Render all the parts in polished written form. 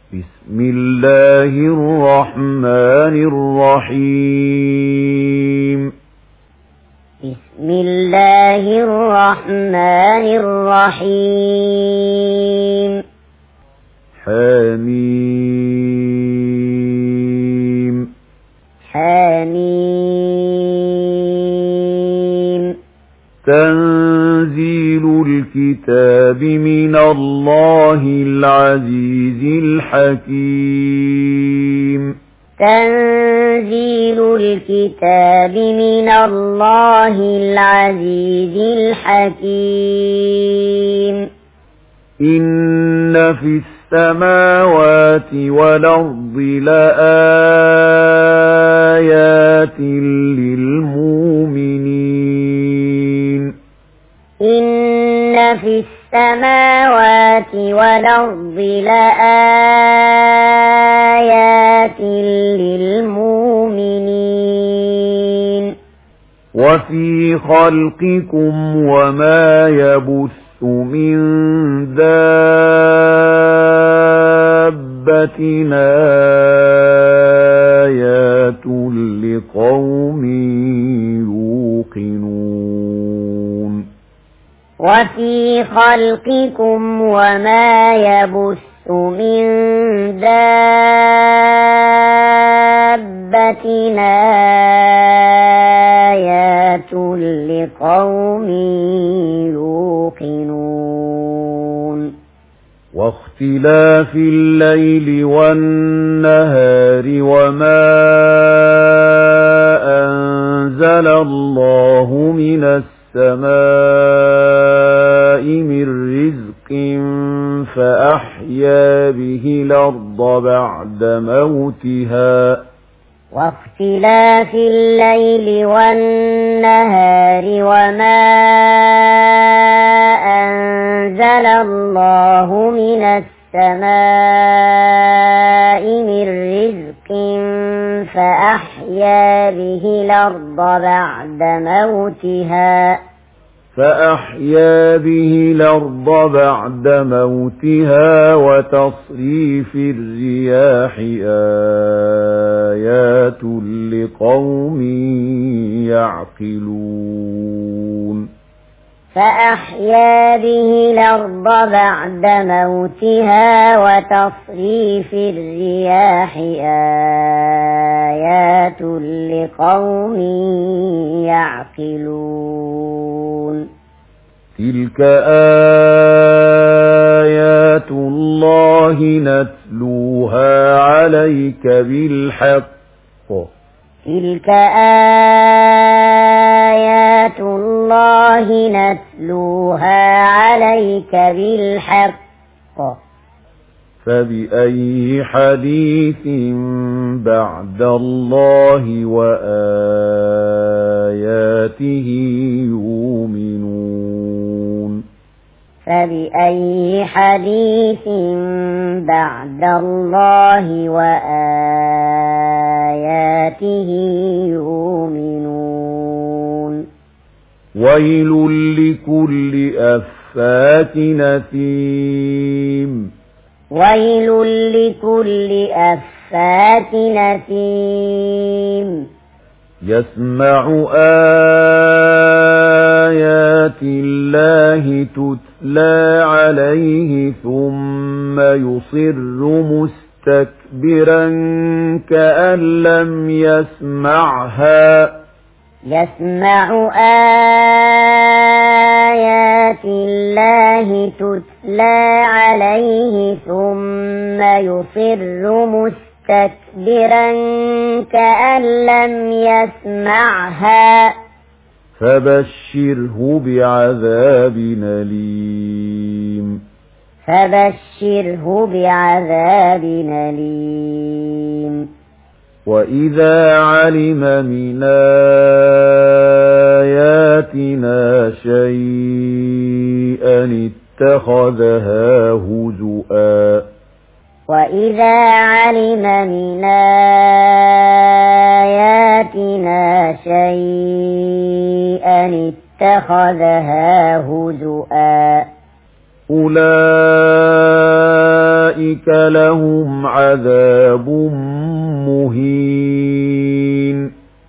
بسم الله الرحمن الرحيم بسم الله الرحمن الرحيم حميم حميم تنزيل الكتاب من الله العزيز الحكيم تنزيل الكتاب من الله العزيز الحكيم إن في السماوات والأرض لآيات للمؤمنين إن في السماوات والأرض لآيات للمؤمنين وفي خلقكم وما يبث من دابة آيات لقوم يوقنون وفي خلقكم وما يبث من دابة آيات لقوم يوقنون واختلاف الليل والنهار وما أنزل الله من السماء من رزق فأحيا به الأرض بعد موتها واختلاف الليل والنهار وما أنزل الله من السماء من رزق فأحيا به الأرض بعد موتها وتصريف الرياح آيات لقوم يعقلون فأحيا به الأرض بعد موتها وتصريف الرياح آيات لقوم يعقلون تلك آيات الله نتلوها عليك بالحق تلك آيات الله نتلوها عليك بالحق فبأي حديث بعد الله وآياته يؤمنون فبأي حديث بعد الله وآياته يؤمنون ويل لكل أفاك نثيم ويل لكل أفاك نثيم يسمع آيات الله تتلى عليه ثم يصر مستكبرا كأن لم يسمعها يسمع آيات الله تتلى عليه ثم يصر مستكبرا كأن لم يسمعها فبشره بعذاب أليم وإذا علم من آياتنا شيئا اتخذها هزؤا وإذا علم من آياتنا شيئا اتخذها هزؤا أولئك أولئك لهم عذاب مهين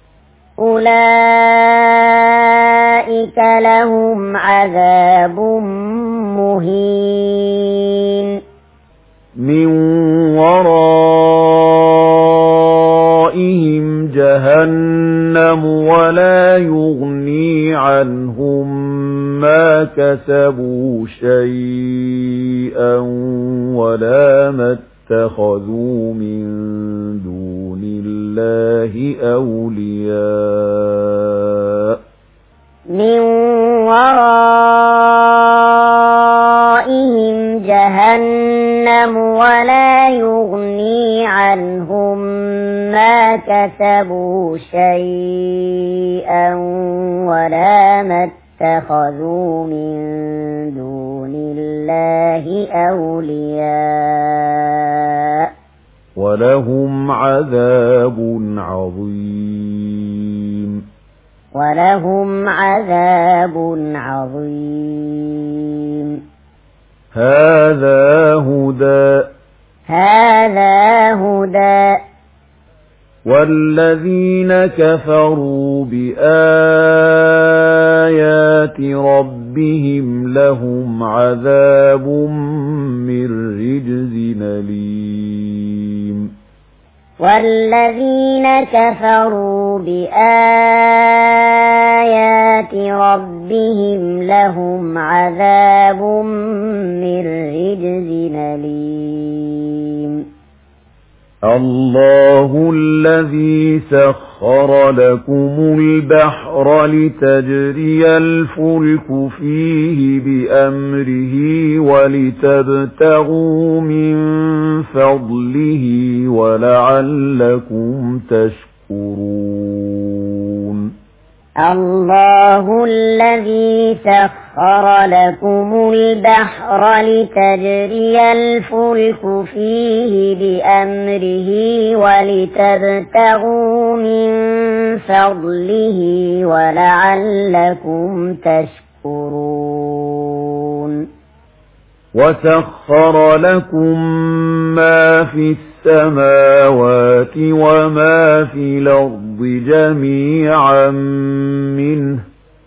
أولئك لهم عذاب مهين من ورائهم جهنم ولا يغني عنهم ما كسبوا شيئا ولا ما اتخذوا من دون الله أولياء من ورائهم جهنم ولا يغني عنهم ما كسبوا شيئا ولا ما اتخذوا من دون الله أولياء ولهم عذاب عظيم ولهم عذاب عظيم هذا هدى والذين كفروا بآيات ربهم لهم عذاب من رجز أليم والذين كفروا بآيات ربهم لهم عذاب من رجز أليم الله الذي سخر لكم البحر لتجري الفلك فيه بأمره ولتبتغوا من فضله ولعلكم تشكرون الله الذي سخر لكم البحر لتجري الفلك فيه بأمره ولتبتغوا من فضله ولعلكم تشكرون وسخر لكم ما في السماوات وما في الأرض جميعا منه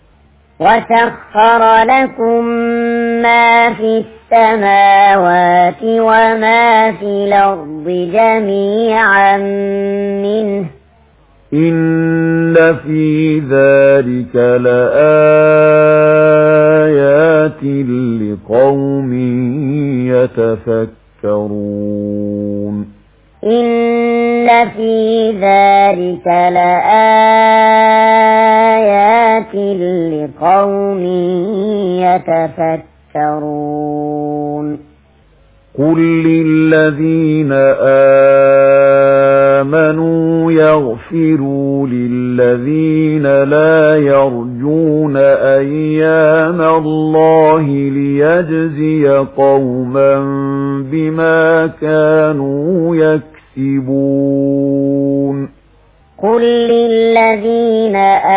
وسخر لكم ما في السماوات وما في الأرض جميعا منه إن في ذلك لآيات لقوم يتفكرون إن في ذلك لآيات لقوم يتفكرون قل للذين آمنوا يغفروا للذين لا يرجون أيام الله ليجزي قوما بما كانوا يكسبون قل للذين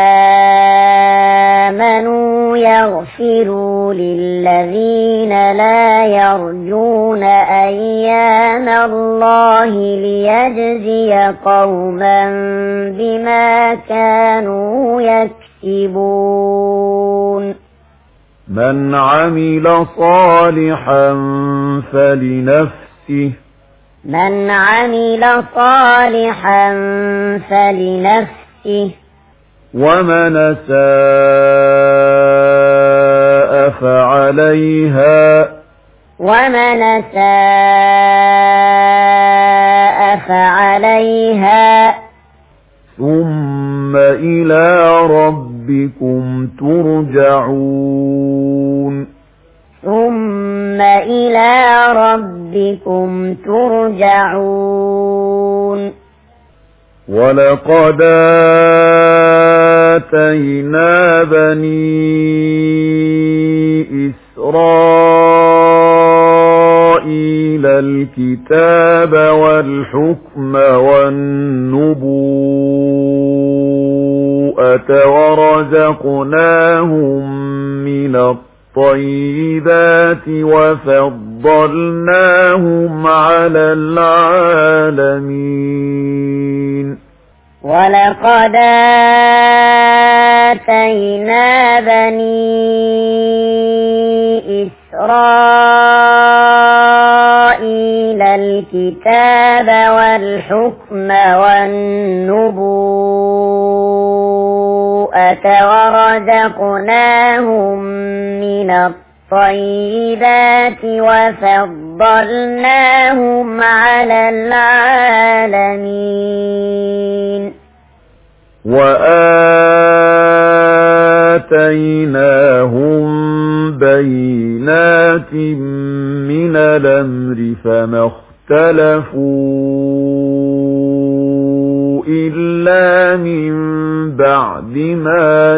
آمنوا يغفروا للذين لا يرجون أيام الله ليجزي قوما بما كانوا يكسبون من عمل صالحا فلنفسه من عمل صالحا فلنفسه ومن أساء فعليها ومن أساء فعليها ثم إلى ربكم ترجعون ثم إلى ربكم ترجعون ولقد آتينا بني إسرائيل الكتاب والحكم والنبوءة ورزقناهم من الطيبات فضلناهم على العالمين ولقد آتينا بني إسرائيل الكتاب والحكم والنبوءة ورزقناهم من الطيبات وفضلناهم على العالمين وآتيناهم بينات من الأمر فما اختلفوا إلا من بعد ما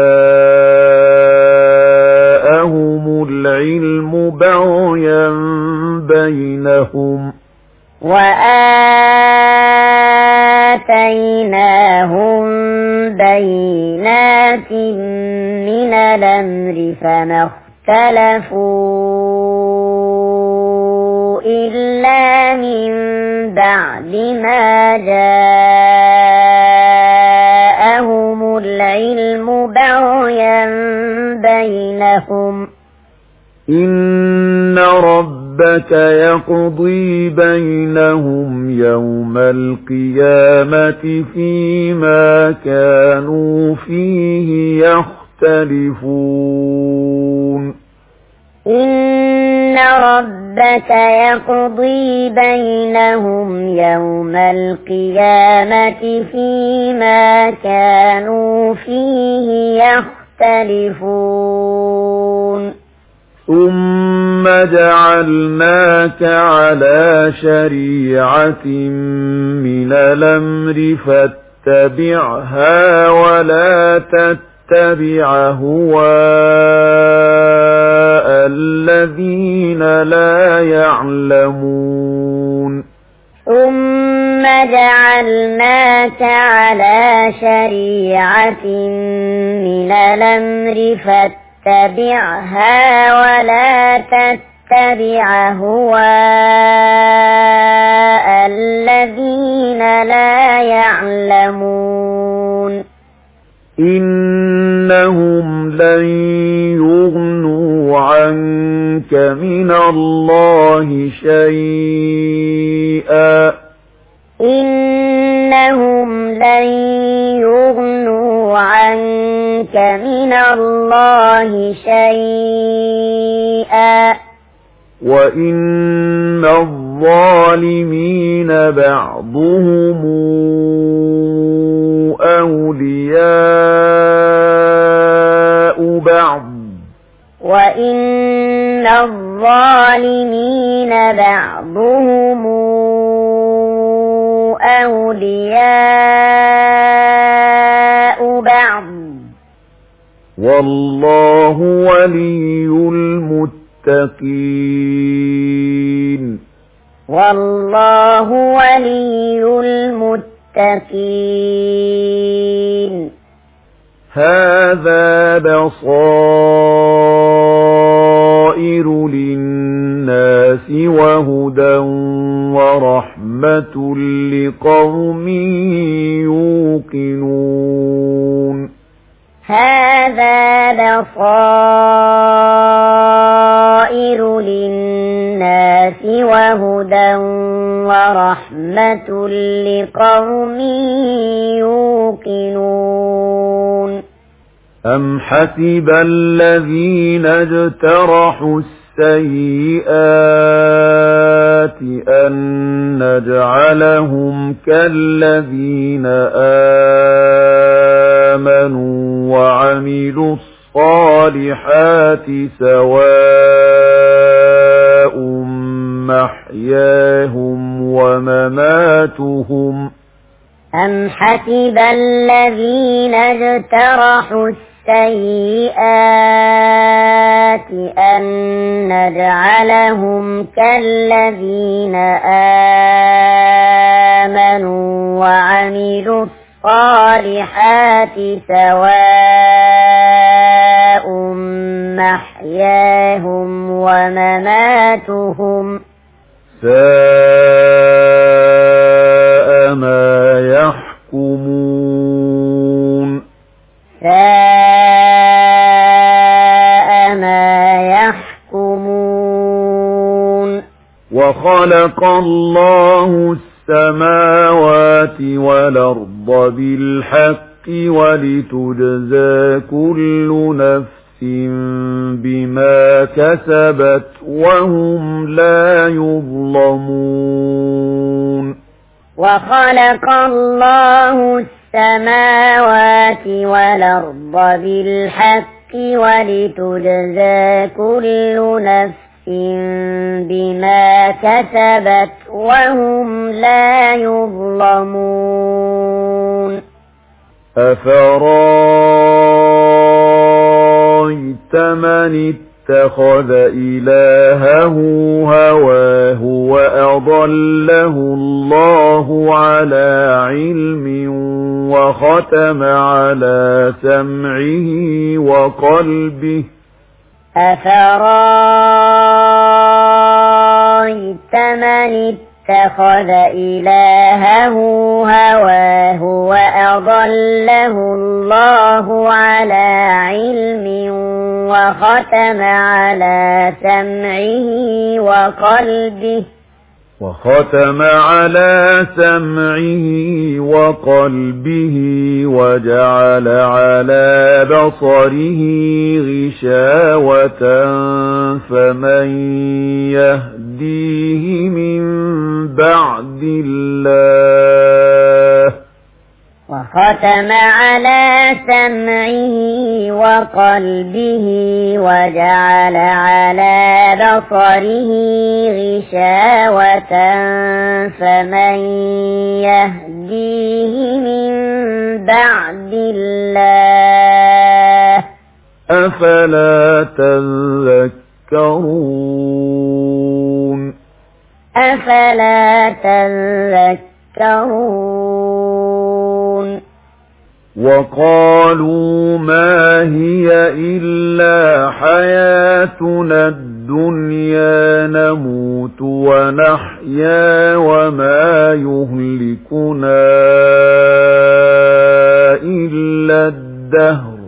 جاءهم العلم بغيا بينهم وآتيناهم بينات من الأمر فما اختلفوا إلا من بعد ما جاءهم العلم بغيا بينهم إن ربك يقضي بينهم يوم القيامة فيما كانوا فيه يختلفون إن ربك يقضي بينهم يوم القيامة فيما كانوا فيه يختلفون ثم جعلناك على شريعة من الأمر فاتبعها ولا تتبع هواء الذين لا يعلمون ثم جعلناك على شريعة من الأمر فاتبعها ولا تتبع هواء الذين لا يعلمون إنهم لن يغنوا عنك من الله شيئا إنهم لن يغنوا عنك من الله شيئا وإن الظالمين بعضهم أولياء بعض وإن الظالمين بعضهم أولياء بعض والله ولي المتقين والله ولي المتقين هذا بصائر للناس وهدى ورحمة لقوم يوقنون هذا بصائر للناس وهدى ورحمة لقوم يوقنون أم حسب الذين اجترحوا السيئات أن نجعلهم كالذين آمنوا وعملوا الصالحات سواء محياهم ومماتهم أم حسب الذين اجترحوا السيئات أن نجعلهم كالذين آمنوا وعملوا الصالحات سواء محياهم ومماتهم ساء ما يحكمون ساء ما يحكمون وخلق الله السماوات والأرض بالحق ولتجزى كل نفس بما كسبت وهم لا يظلمون وخلق الله السماوات والأرض بالحق ولتجزى كل نفس بما كسبت وهم لا يظلمون أفرأيت من اتخذ إلهه هواه وأضله الله على علم وختم على سمعه وقلبه أفرأيت من اتخذ إلهه هواه وأضله الله على علم وختم على سمعه وقلبه وجعل على بصره غشاوة فمن يهديه من بعد الله وختم على سمعه وقلبه وجعل على بصره غشاوة فمن يهديه من بعد الله أفلا تذكرون وقالوا ما هي إلا حياتنا الدنيا نموت ونحيا وما يهلكنا إلا الدهر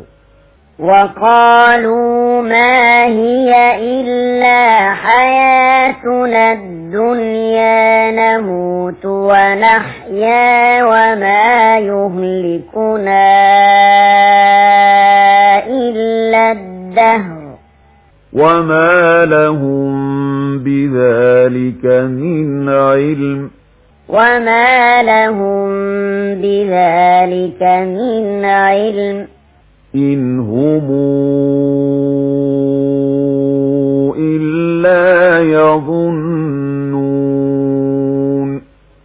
وقالوا ما هي إلا حياتنا الدنيا نموت ونحيا وما يهلكنا إلا الدهر وما لهم بذلك من علم إن هم إلا يظنون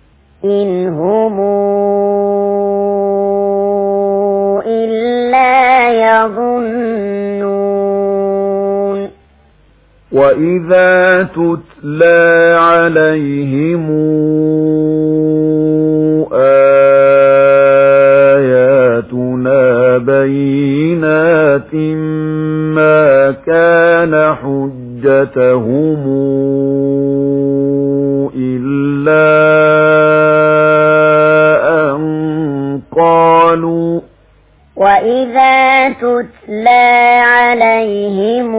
وإذا تتلى عليهم آياتنا بينات ما كان حجتهم إلا أن قالوا وإذا تتلى عليهم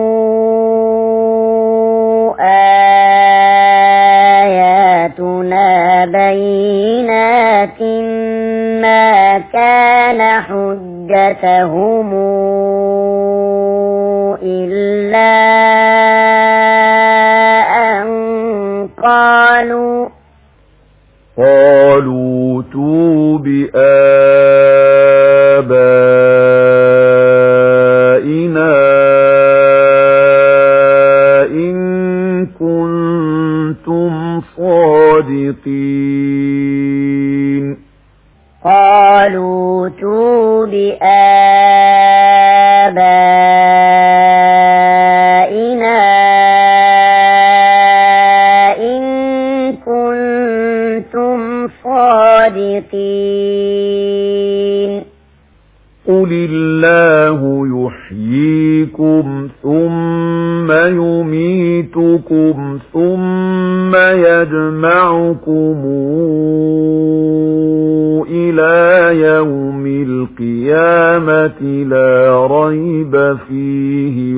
آياتنا بينات ما كان حجتهم إلا أن قالوا ائتوا بآبائنا إن كنتم صادقين قالوا ائتوا بآبائنا إن كنتم صادقين قل الله يحييكم ثم يميتكم ثم يجمعكم إلى يوم القيامة لا ريب فيه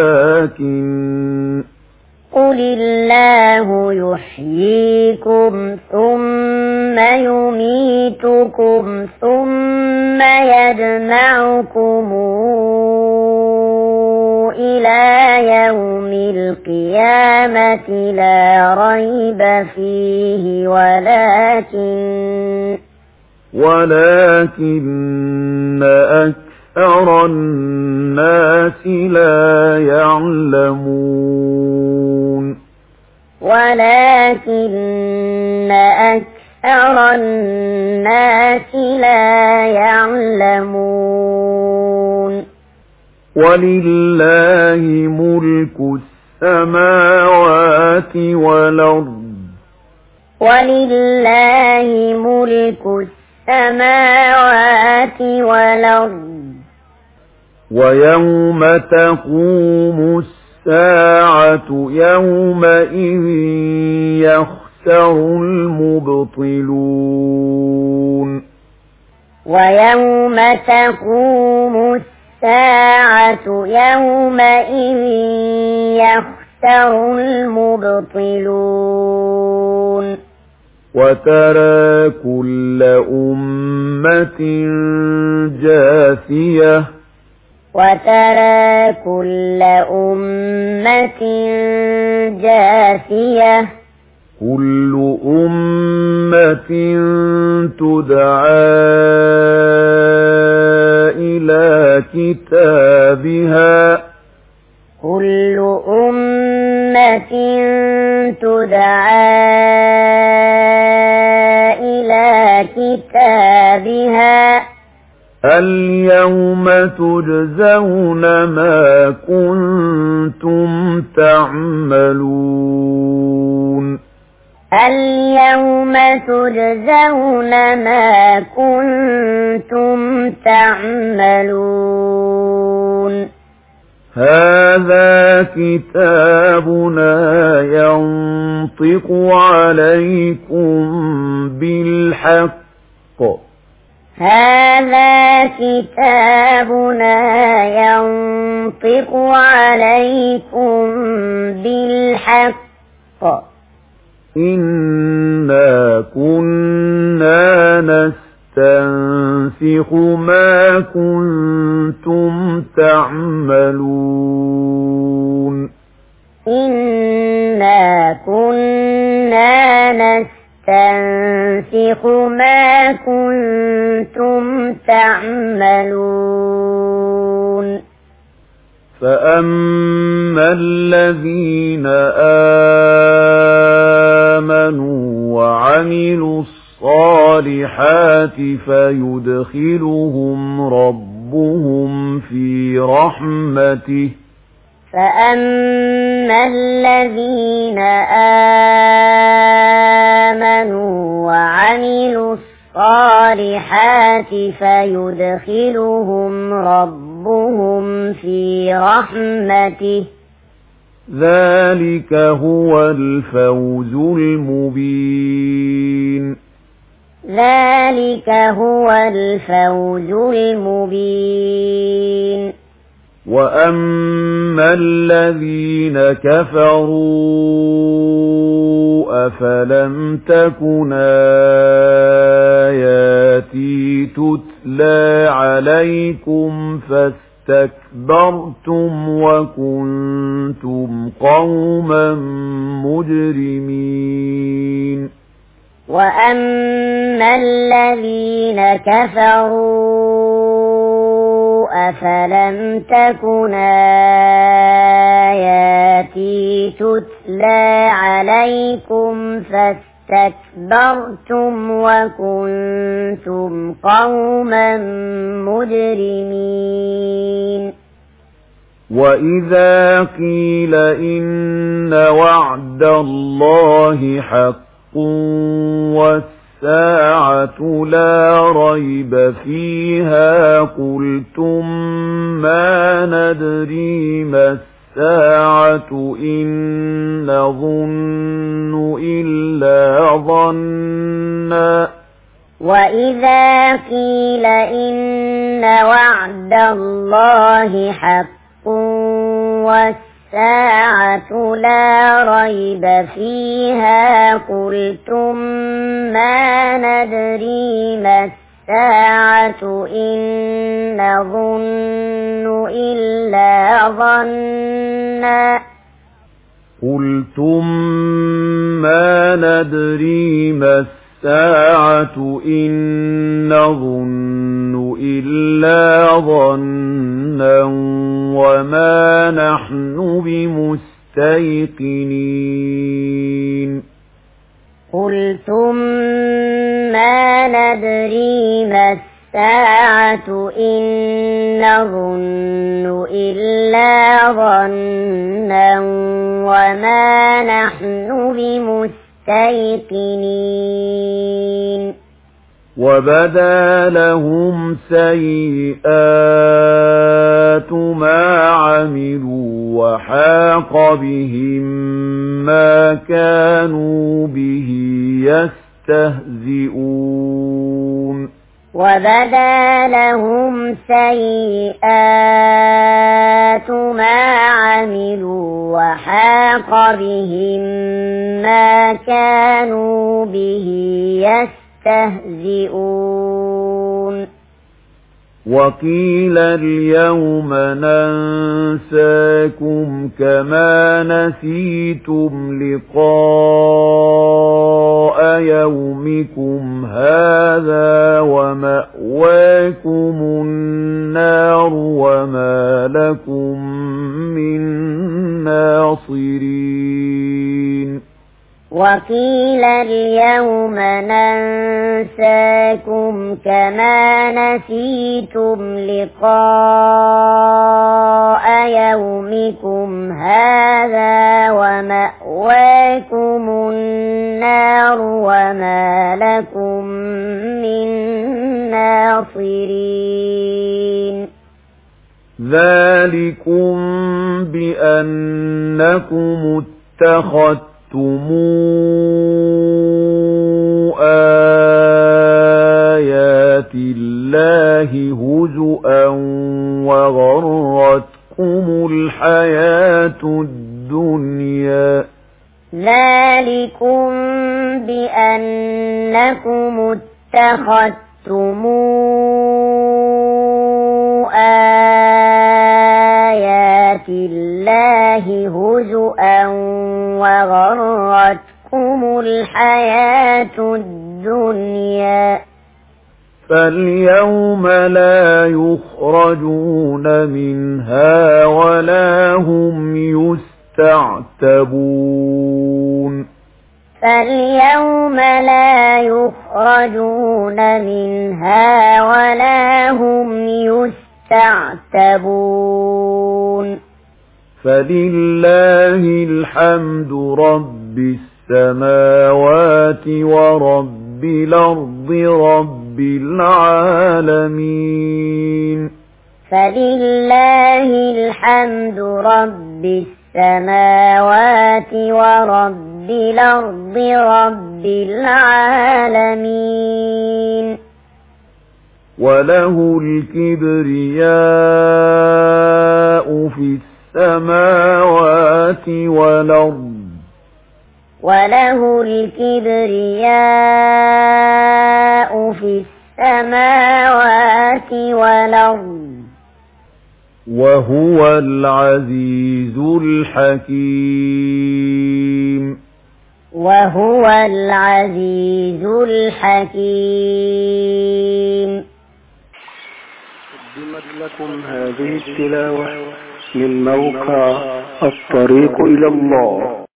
قل الله يحييكم ثم يميتكم ثم يجمعكم إلى يوم القيامة لا ريب فيه ولكن أكثر الناس لا يعلمون ولكن أكثر الناس لا يعلمون ولله ملك السماوات والأرض ولله ملك السماوات والأرض ويوم تقوم الساعة يومئذ يخسر المبطلون ويوم تقوم الساعة يومئذ يخسر المبطلون وترى كل أمة جاثية وترى كل أمة جاثية كل أمة تدعى إلى كتابها كل أمة تدعى إلى كتابها اليوم تجزون ما كنتم تعملون اليوم تجزون ما كنتم تعملون هذا كتابنا ينطق عليكم بالحق هذا كتابنا ينطق عليكم بالحق إنا كنا نستنسخ ما كنتم تعملون إنا كنا نستنسخ ما كنتم تعملون فأما الذين آمنوا وعملوا الصالحات فيدخلهم ربهم في رحمته فأما الذين آمنوا وعملوا الصالحات فيدخلهم ربهم في رحمته ذلك هو الفوز المبين ذلك هو الفوز المبين وأما الذين كفروا أفلم تكن آياتي تتلى عليكم فاستكبرتم وكنتم قوما مجرمين وأما الذين كفروا أفلم تكن آياتي تتلى عليكم فاستكبرتم وكنتم قوما مجرمين وإذا قيل إن وعد الله حق والساعة الساعة لا ريب فيها قلتم ما ندري ما الساعة إن نظن إلا ظنا وإذا قيل إن وعد الله حق والساعة لا ريب فيها قلتم ما ندري ما الساعة إن نظن إلا ظنا قلتم ما ندري ما الساعة إن نظن إلا ظنا وما نحن بمستيقنين قلتم ما ندري ما الساعة إن نظن إلا ظنا وما نحن بمستيقنين وبدا لهم سيئات ما عملوا وحاق بهم ما كانوا به يستهزئون وبدا لهم سيئات ما عملوا وحاق بهم ما كانوا به يستهزئون وقيل اليوم ننساكم كما نسيتم لقاء يومكم هذا ومأواكم النار وما لكم من ناصرين وقيل اليوم ننساكم كما نسيتم لقاء يومكم هذا ومأواكم النار وما لكم من ناصرين ذلكم بأنكم اتخذتم آيات الله هزؤا وغرتكم الحياة الدنيا ذلكم بأنكم اتخذتم آيات الله هزؤا وغرتكم الحياة الدنيا فاليوم لا يخرجون منها ولا هم يستعتبون فاليوم لا يخرجون منها ولا هم يستعتبون فلله الحمد رب السماوات ورب الأرض رب العالمين فلله الحمد رب السماوات ورب الأرض رب العالمين وله الكبرياء في السماوات والأرض وله الكبرياء في السماوات والأرض وهو العزيز الحكيم وهو العزيز الحكيم. قدمت لكم هذه التلاوة من موقع الطريق إلى الله.